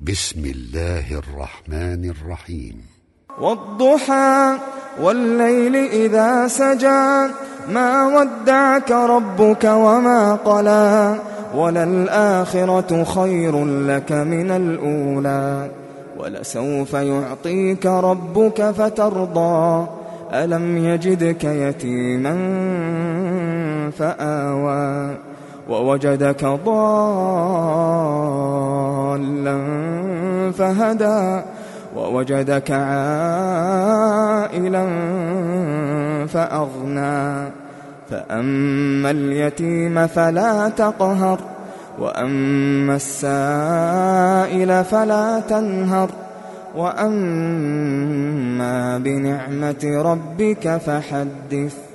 بسم الله الرحمن الرحيم. والضحى والليل إذا سجى ما ودعك ربك وما قلى وللآخرة خير لك من الأولى ولسوف يعطيك ربك فترضى ألم يجدك يتيما فآوى ووجدك ضالا فهدى ووجدك عائلا فأغنى فأما اليتيم فلا تقهر وأما السائل فلا تنهر وأما بنعمة ربك فحدث.